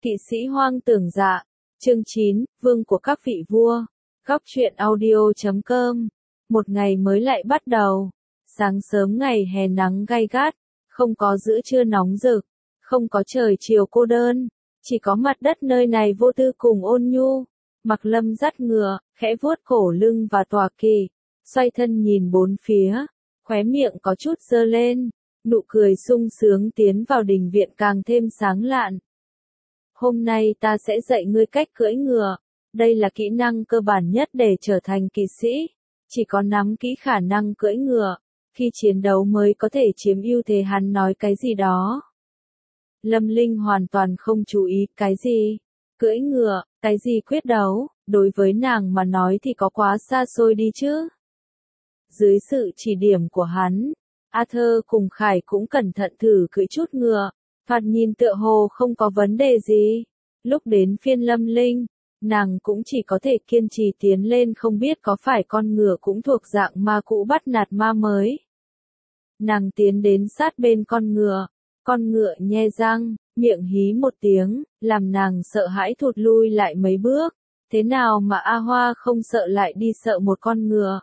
Kỵ sĩ hoang tưởng dạ. Chương 9, Vương của các vị vua. Góc truyện audio.com. Một ngày mới lại bắt đầu. Sáng sớm ngày hè nắng gay gắt, không có giữa trưa nóng rực, không có trời chiều cô đơn, chỉ có mặt đất nơi này vô tư cùng ôn nhu. Mặc Lâm dắt ngựa, khẽ vuốt cổ lưng và tòa kỵ, xoay thân nhìn bốn phía, khóe miệng có chút giơ lên, nụ cười sung sướng tiến vào đình viện càng thêm sáng lạn. Hôm nay ta sẽ dạy ngươi cách cưỡi ngựa. Đây là kỹ năng cơ bản nhất để trở thành kỵ sĩ. Chỉ có nắm kỹ khả năng cưỡi ngựa, khi chiến đấu mới có thể chiếm ưu thế. Hắn nói cái gì đó. Lâm Linh hoàn toàn không chú ý. Cái gì? Cưỡi ngựa, cái gì quyết đấu, đối với nàng mà nói thì có quá xa xôi đi chứ. Dưới sự chỉ điểm của hắn, Arthur cùng Khải cũng cẩn thận thử cưỡi chút ngựa. Thoạt nhìn tựa hồ không có vấn đề gì. Lúc đến phiên Lâm Linh, nàng cũng chỉ có thể kiên trì tiến lên, không biết có phải con ngựa cũng thuộc dạng ma cũ bắt nạt ma mới. Nàng tiến đến sát bên con ngựa nhe răng, miệng hí một tiếng, làm nàng sợ hãi thụt lui lại mấy bước. Thế nào mà A Hoa không sợ lại đi sợ một con ngựa?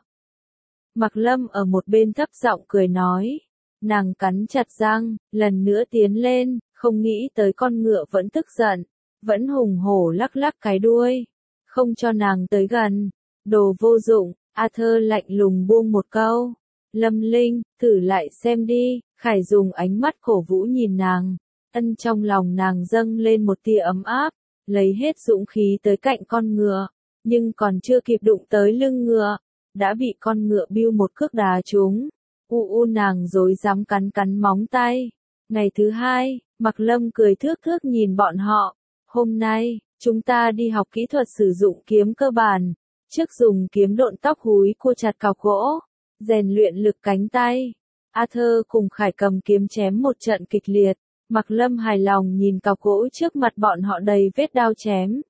Mặc Lâm ở một bên thấp giọng cười nói. Nàng cắn chặt răng, lần nữa tiến lên, không nghĩ tới con ngựa vẫn tức giận, vẫn hùng hổ lắc lắc cái đuôi, không cho nàng tới gần. Đồ vô dụng, Arthur lạnh lùng buông một câu. Lâm Linh, thử lại xem đi. Khải dùng ánh mắt cổ vũ nhìn nàng, trong lòng nàng dâng lên một tia ấm áp, lấy hết dũng khí tới cạnh con ngựa, nhưng còn chưa kịp đụng tới lưng ngựa, đã bị con ngựa biu một cước đá trúng. Nàng rối rắm cắn móng tay. Ngày thứ hai, Mặc Lâm cười thước thước nhìn bọn họ. Hôm nay, chúng ta đi học kỹ thuật sử dụng kiếm cơ bản. Trước dùng kiếm độn tóc húi cua chặt cọc gỗ, rèn luyện lực cánh tay. Arthur cùng Khải cầm kiếm chém một trận kịch liệt. Mặc Lâm hài lòng nhìn cọc gỗ trước mặt bọn họ đầy vết đao chém.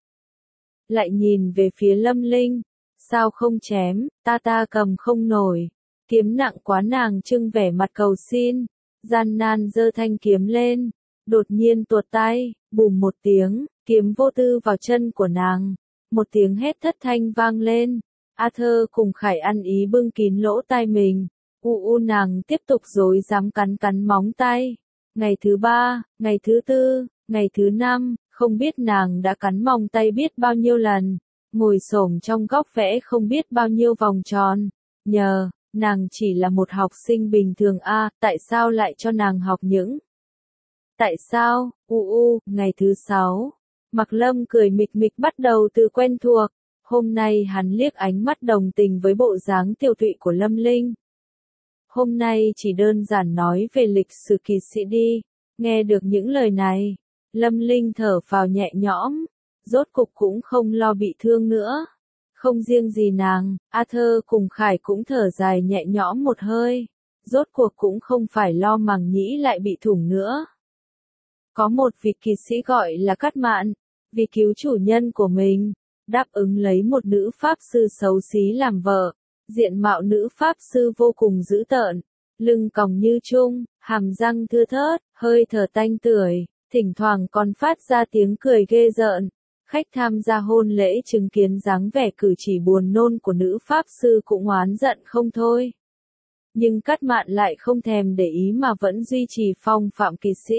Lại nhìn về phía Lâm Linh. Sao không chém, ta cầm không nổi. Kiếm nặng quá, nàng trưng vẻ mặt cầu xin, gian nan giơ thanh kiếm lên, đột nhiên tuột tay, bùm một tiếng, kiếm vô tư vào chân của nàng, một tiếng hét thất thanh vang lên. Arthur cùng Khải ăn ý bưng kín lỗ tai mình. Nàng tiếp tục rối rắm cắn móng tay. Ngày thứ 3, ngày thứ 4, ngày thứ 5, không biết nàng đã cắn móng tay biết bao nhiêu lần, ngồi xổm trong góc vẽ không biết bao nhiêu vòng tròn. Nàng chỉ là một học sinh bình thường tại sao lại cho nàng học những? Tại sao? Ngày thứ 6. Mặc Lâm cười mịch mịch bắt đầu từ quen thuộc. Hôm nay hắn liếc ánh mắt đồng tình với bộ dáng tiêu tụy của Lâm Linh. Hôm nay chỉ đơn giản nói về lịch sử kỵ sĩ đi. Nghe được những lời này, Lâm Linh thở phào nhẹ nhõm, rốt cục cũng không lo bị thương nữa. Không riêng gì nàng, Arthur cùng Khải cũng thở dài nhẹ nhõm một hơi, rốt cuộc cũng không phải lo màng nhĩ lại bị thủng nữa. Có một vị kỵ sĩ gọi là Cát Mạn, vì cứu chủ nhân của mình, đáp ứng lấy một nữ pháp sư xấu xí làm vợ. Diện mạo nữ pháp sư vô cùng dữ tợn, lưng còng như chung, hàm răng thưa thớt, hơi thở tanh tưởi, thỉnh thoảng còn phát ra tiếng cười ghê rợn. Khách tham gia hôn lễ chứng kiến dáng vẻ cử chỉ buồn nôn của nữ pháp sư cũng oán giận không thôi. Nhưng Cát Mạn lại không thèm để ý mà vẫn duy trì phong phạm kỵ sĩ.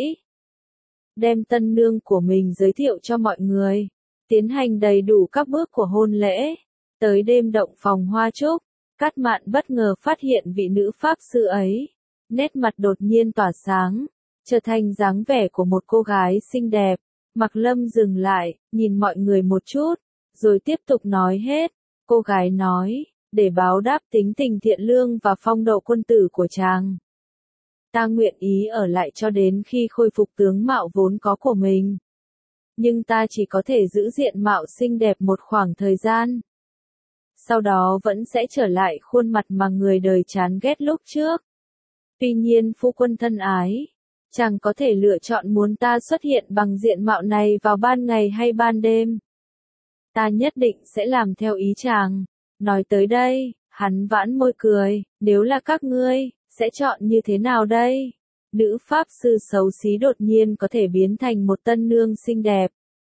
Đem tân nương của mình giới thiệu cho mọi người, tiến hành đầy đủ các bước của hôn lễ. Tới đêm động phòng hoa trúc, Cát Mạn bất ngờ phát hiện vị nữ pháp sư ấy, nét mặt đột nhiên tỏa sáng, trở thành dáng vẻ của một cô gái xinh đẹp. Mặc Lâm dừng lại, nhìn mọi người một chút, rồi tiếp tục nói hết. Cô gái nói, để báo đáp tính tình thiện lương và phong độ quân tử của chàng, ta nguyện ý ở lại cho đến khi khôi phục tướng mạo vốn có của mình. Nhưng ta chỉ có thể giữ diện mạo xinh đẹp một khoảng thời gian. Sau đó vẫn sẽ trở lại khuôn mặt mà người đời chán ghét lúc trước. Tuy nhiên phu quân thân ái, chàng có thể lựa chọn muốn ta xuất hiện bằng diện mạo này vào ban ngày hay ban đêm. Ta nhất định sẽ làm theo ý chàng. Nói tới đây, hắn vãn môi cười, nếu là các ngươi, sẽ chọn như thế nào đây? Nữ pháp sư xấu xí đột nhiên có thể biến thành một tân nương xinh đẹp.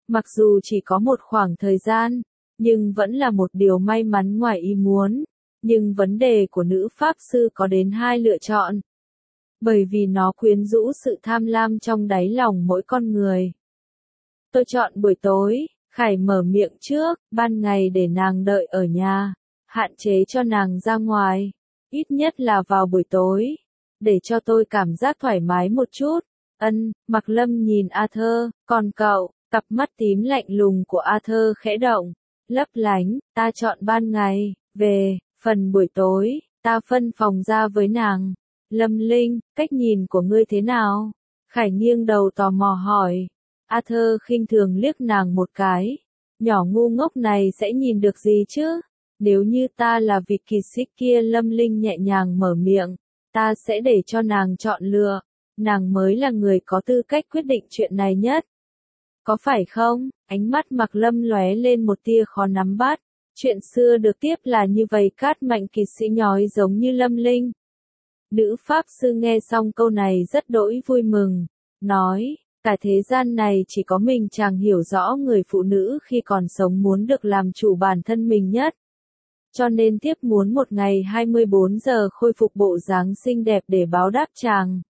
Mặc dù chỉ có một khoảng thời gian, nhưng vẫn là một điều may mắn ngoài ý muốn. Nhưng vấn đề của nữ pháp sư có đến hai lựa chọn. Bởi vì nó quyến rũ sự tham lam trong đáy lòng mỗi con người. Tôi chọn buổi tối, Khải mở miệng trước, ban ngày để nàng đợi ở nhà, hạn chế cho nàng ra ngoài, ít nhất là vào buổi tối, để cho tôi cảm giác thoải mái một chút. Mạc Lâm nhìn Arthur, còn cậu, cặp mắt tím lạnh lùng của Arthur khẽ động, lấp lánh, ta chọn ban ngày, về, phần buổi tối, ta phân phòng ra với nàng. Lâm Linh, cách nhìn của ngươi thế nào? Khải nghiêng đầu tò mò hỏi. Arthur khinh thường liếc nàng một cái. Nhỏ ngu ngốc này sẽ nhìn được gì chứ? Nếu như ta là vị kỳ sĩ kia, Lâm Linh nhẹ nhàng mở miệng, ta sẽ để cho nàng chọn lựa. Nàng mới là người có tư cách quyết định chuyện này nhất. Có phải không? Ánh mắt Mạc Lâm lóe lên một tia khó nắm bắt. Chuyện xưa được tiếp là như vậy, Cát Mạnh kỳ sĩ nhói giống như Lâm Linh. Nữ pháp sư nghe xong câu này rất đỗi vui mừng, nói, cả thế gian này chỉ có mình chàng hiểu rõ người phụ nữ khi còn sống muốn được làm chủ bản thân mình nhất. Cho nên tiếp muốn một ngày 24 giờ khôi phục bộ dáng xinh đẹp để báo đáp chàng.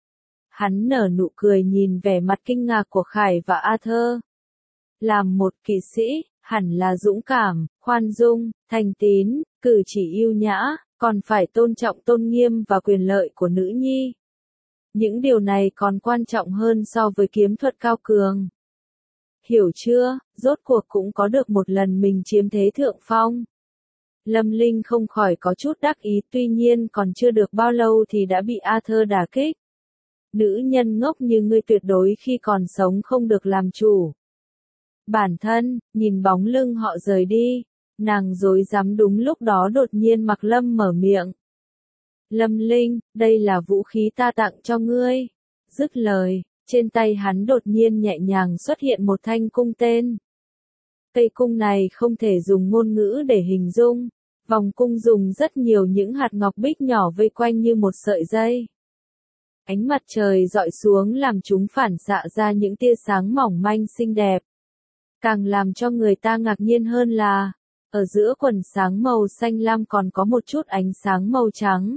Hắn nở nụ cười nhìn vẻ mặt kinh ngạc của Khải và Arthur. Làm một kỵ sĩ, hẳn là dũng cảm, khoan dung, thành tín, cử chỉ yêu nhã, còn phải tôn trọng tôn nghiêm và quyền lợi của nữ nhi. Những điều này còn quan trọng hơn so với kiếm thuật cao cường. Hiểu chưa, rốt cuộc cũng có được một lần mình chiếm thế thượng phong. Lâm Linh không khỏi có chút đắc ý, tuy nhiên còn chưa được bao lâu thì đã bị Arthur đả kích. Nữ nhân ngốc như ngươi tuyệt đối khi còn sống không được làm chủ bản thân. Nhìn bóng lưng họ rời đi, nàng rối rắm. Đúng lúc đó đột nhiên Mạc Lâm mở miệng. Lâm Linh, đây là vũ khí ta tặng cho ngươi. Dứt lời, trên tay hắn đột nhiên nhẹ nhàng xuất hiện một thanh cung tên. Cây cung này không thể dùng ngôn ngữ để hình dung. Vòng cung dùng rất nhiều những hạt ngọc bích nhỏ vây quanh như một sợi dây. Ánh mặt trời dọi xuống làm chúng phản xạ ra những tia sáng mỏng manh xinh đẹp. Càng làm cho người ta ngạc nhiên hơn là, ở giữa quần sáng màu xanh lam còn có một chút ánh sáng màu trắng.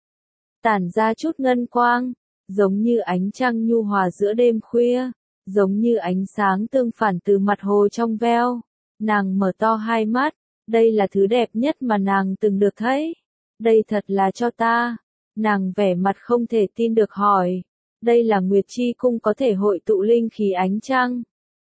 Tản ra chút ngân quang, giống như ánh trăng nhu hòa giữa đêm khuya, giống như ánh sáng tương phản từ mặt hồ trong veo. Nàng mở to hai mắt, đây là thứ đẹp nhất mà nàng từng được thấy. Đây thật là cho ta. Nàng vẻ mặt không thể tin được hỏi. Đây là Nguyệt Chi Cung có thể hội tụ linh khí ánh trăng.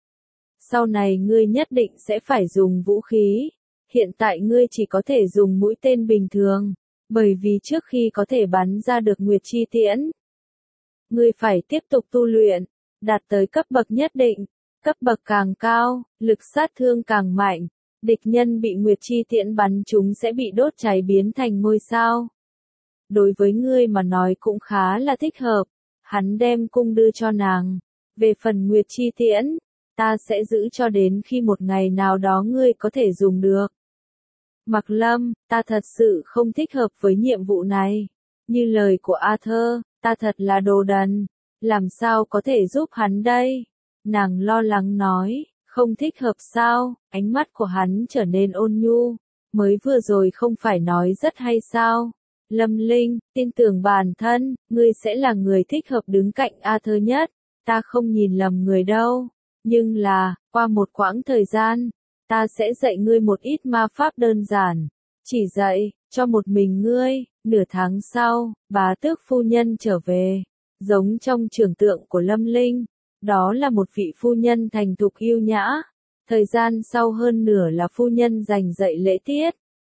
Sau này ngươi nhất định sẽ phải dùng vũ khí. Hiện tại ngươi chỉ có thể dùng mũi tên bình thường. Bởi vì trước khi có thể bắn ra được Nguyệt Chi Tiễn, ngươi phải tiếp tục tu luyện, đạt tới cấp bậc nhất định. Cấp bậc càng cao, lực sát thương càng mạnh. Địch nhân bị Nguyệt Chi Tiễn bắn chúng sẽ bị đốt cháy biến thành ngôi sao. Đối với ngươi mà nói cũng khá là thích hợp. Hắn đem cung đưa cho nàng. Về phần Nguyệt Chi Tiễn, ta sẽ giữ cho đến khi một ngày nào đó ngươi có thể dùng được. Mạc Lâm, ta thật sự không thích hợp với nhiệm vụ này. Như lời của Arthur, ta thật là đồ đần. Làm sao có thể giúp hắn đây? Nàng lo lắng nói, không thích hợp sao? Ánh mắt của hắn trở nên ôn nhu. Mới vừa rồi không phải nói rất hay sao? Lâm Linh, tin tưởng bản thân, ngươi sẽ là người thích hợp đứng cạnh Arthur nhất. Ta không nhìn lầm người đâu. Nhưng là, qua một quãng thời gian, ta sẽ dạy ngươi một ít ma pháp đơn giản. Chỉ dạy, cho một mình ngươi. Nửa tháng sau, bá tước phu nhân trở về. Giống trong tưởng tượng của Lâm Linh. Đó là một vị phu nhân thành thục yêu nhã. Thời gian sau hơn nửa là phu nhân dành dạy lễ tiết.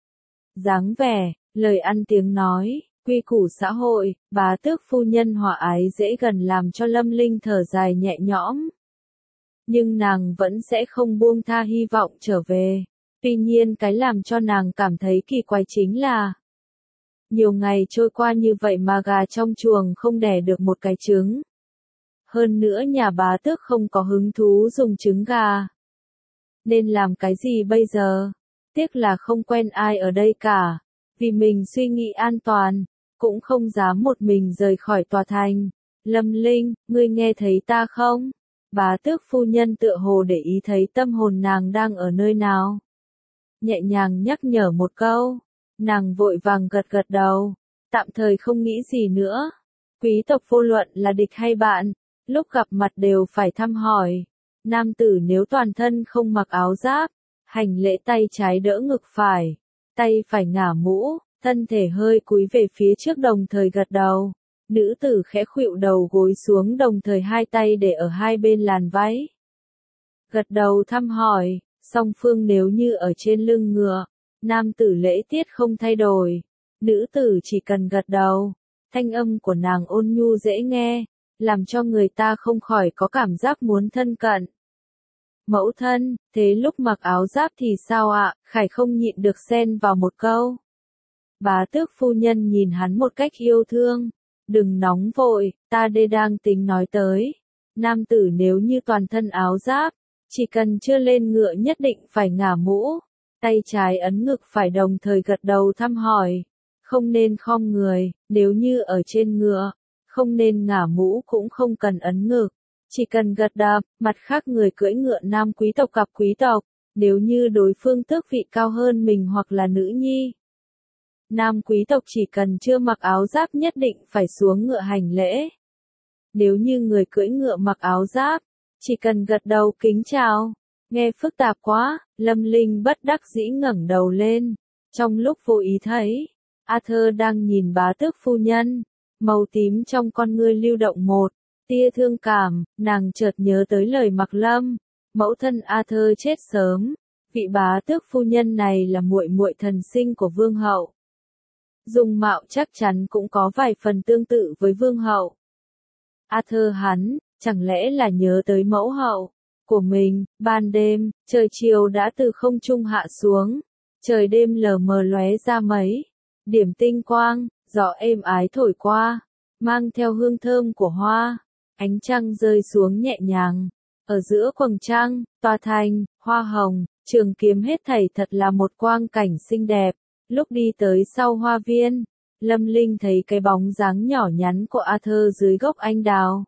Dáng vẻ, lời ăn tiếng nói, quy củ xã hội, bá tước phu nhân hòa ái dễ gần làm cho Lâm Linh thở dài nhẹ nhõm. Nhưng nàng vẫn sẽ không buông tha hy vọng trở về. Tuy nhiên cái làm cho nàng cảm thấy kỳ quái chính là nhiều ngày trôi qua như vậy mà gà trong chuồng không đẻ được một cái trứng. Hơn nữa nhà bá tước không có hứng thú dùng trứng gà. Nên làm cái gì bây giờ? Tiếc là không quen ai ở đây cả. Vì mình suy nghĩ an toàn, cũng không dám một mình rời khỏi tòa thành. Lâm Linh, ngươi nghe thấy ta không? Bá tước phu nhân tựa hồ để ý thấy tâm hồn nàng đang ở nơi nào. Nhẹ nhàng nhắc nhở một câu, nàng vội vàng gật gật đầu, tạm thời không nghĩ gì nữa. Quý tộc vô luận là địch hay bạn, lúc gặp mặt đều phải thăm hỏi. Nam tử nếu toàn thân không mặc áo giáp, hành lễ tay trái đỡ ngực phải, tay phải ngả mũ, thân thể hơi cúi về phía trước đồng thời gật đầu. Nữ tử khẽ khuỵu đầu gối xuống đồng thời hai tay để ở hai bên làn váy. Gật đầu thăm hỏi, song phương nếu như ở trên lưng ngựa, nam tử lễ tiết không thay đổi, nữ tử chỉ cần gật đầu. Thanh âm của nàng ôn nhu dễ nghe, làm cho người ta không khỏi có cảm giác muốn thân cận. Mẫu thân, thế lúc mặc áo giáp thì sao ạ? Khải không nhịn được xen vào một câu. Bá tước phu nhân nhìn hắn một cách yêu thương. Đừng nóng vội, ta đây đang tính nói tới. Nam tử nếu như toàn thân áo giáp, chỉ cần chưa lên ngựa nhất định phải ngả mũ. Tay trái ấn ngực phải đồng thời gật đầu thăm hỏi. Không nên khom người, nếu như ở trên ngựa, không nên ngả mũ cũng không cần ấn ngực. Chỉ cần gật đầu, mặt khác người cưỡi ngựa nam quý tộc gặp quý tộc, nếu như đối phương tước vị cao hơn mình hoặc là nữ nhi. Nam quý tộc chỉ cần chưa mặc áo giáp nhất định phải xuống ngựa hành lễ. Nếu như người cưỡi ngựa mặc áo giáp, chỉ cần gật đầu kính chào. Nghe phức tạp quá, Lâm Linh bất đắc dĩ ngẩng đầu lên. Trong lúc vô ý thấy, Arthur đang nhìn bá tước phu nhân, màu tím trong con ngươi lưu động một tia thương cảm, nàng chợt nhớ tới lời Mặc Lâm, mẫu thân Arthur chết sớm, vị bá tước phu nhân này là muội muội thần sinh của vương hậu. Dung mạo chắc chắn cũng có vài phần tương tự với vương hậu. Arthur hắn, chẳng lẽ là nhớ tới mẫu hậu của mình? Ban đêm, trời chiều đã từ không trung hạ xuống, trời đêm lờ mờ lóe ra mấy điểm tinh quang, gió êm ái thổi qua, mang theo hương thơm của hoa, ánh trăng rơi xuống nhẹ nhàng. Ở giữa quầng trăng, tòa thành, hoa hồng, trường kiếm hết thảy thật là một quang cảnh xinh đẹp. Lúc đi tới sau hoa viên, Lâm Linh thấy cái bóng dáng nhỏ nhắn của Arthur dưới gốc anh đào.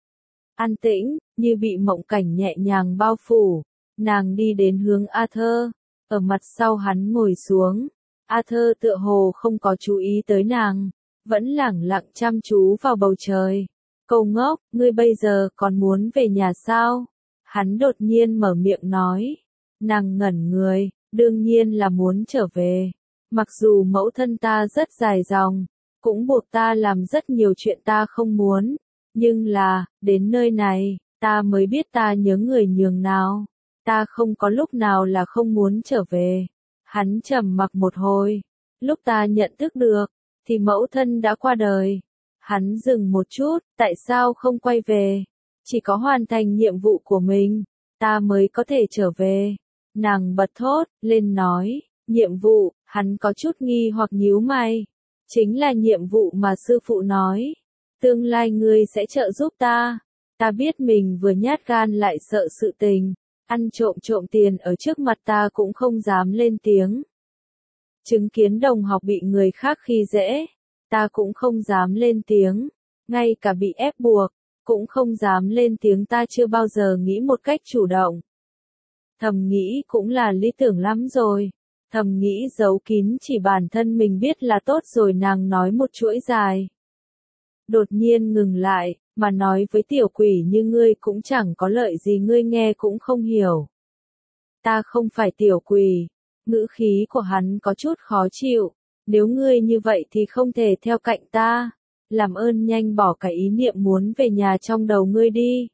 An tĩnh, như bị mộng cảnh nhẹ nhàng bao phủ, nàng đi đến hướng Arthur, ở mặt sau hắn ngồi xuống. Arthur tựa hồ không có chú ý tới nàng, vẫn lẳng lặng chăm chú vào bầu trời. Cậu ngốc, ngươi bây giờ còn muốn về nhà sao? Hắn đột nhiên mở miệng nói. Nàng ngẩn người, đương nhiên là muốn trở về. Mặc dù mẫu thân ta rất dài dòng, cũng buộc ta làm rất nhiều chuyện ta không muốn, nhưng là, đến nơi này, ta mới biết ta nhớ người nhường nào. Ta không có lúc nào là không muốn trở về. Hắn trầm mặc một hồi, lúc ta nhận thức được, thì mẫu thân đã qua đời. Hắn dừng một chút, tại sao không quay về? Chỉ có hoàn thành nhiệm vụ của mình, ta mới có thể trở về. Nàng bật thốt lên nói, nhiệm vụ, hắn có chút nghi hoặc nhíu mày. Chính là nhiệm vụ mà sư phụ nói. Tương lai ngươi sẽ trợ giúp ta. Ta biết mình vừa nhát gan lại sợ sự tình. Ăn trộm trộm tiền ở trước mặt ta cũng không dám lên tiếng. Chứng kiến đồng học bị người khác khi dễ, ta cũng không dám lên tiếng. Ngay cả bị ép buộc, cũng không dám lên tiếng. Ta chưa bao giờ nghĩ một cách chủ động. Thầm nghĩ cũng là lý tưởng lắm rồi. Thầm nghĩ giấu kín chỉ bản thân mình biết là tốt rồi. Nàng nói một chuỗi dài. Đột nhiên ngừng lại, mà nói với tiểu quỷ như ngươi cũng chẳng có lợi gì, ngươi nghe cũng không hiểu. Ta không phải tiểu quỷ. Ngữ khí của hắn có chút khó chịu. Nếu ngươi như vậy thì không thể theo cạnh ta. Làm ơn nhanh bỏ cái ý niệm muốn về nhà trong đầu ngươi đi.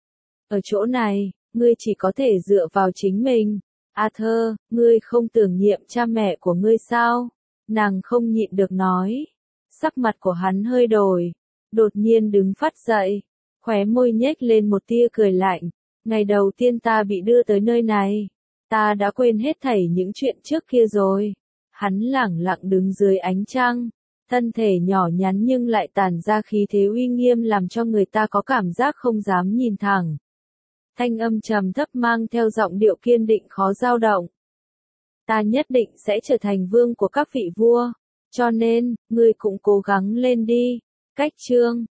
Ở chỗ này, ngươi chỉ có thể dựa vào chính mình. Arthur, ngươi không tưởng niệm cha mẹ của ngươi sao? Nàng không nhịn được nói. Sắc mặt của hắn hơi đổi. Đột nhiên đứng phát dậy. Khóe môi nhếch lên một tia cười lạnh. Ngày đầu tiên ta bị đưa tới nơi này. Ta đã quên hết thảy những chuyện trước kia rồi. Hắn lẳng lặng đứng dưới ánh trăng. Thân thể nhỏ nhắn nhưng lại tản ra khí thế uy nghiêm làm cho người ta có cảm giác không dám nhìn thẳng. Thanh âm trầm thấp mang theo giọng điệu kiên định khó dao động. Ta nhất định sẽ trở thành vương của các vị vua. Cho nên, ngươi cũng cố gắng lên đi. Cách chương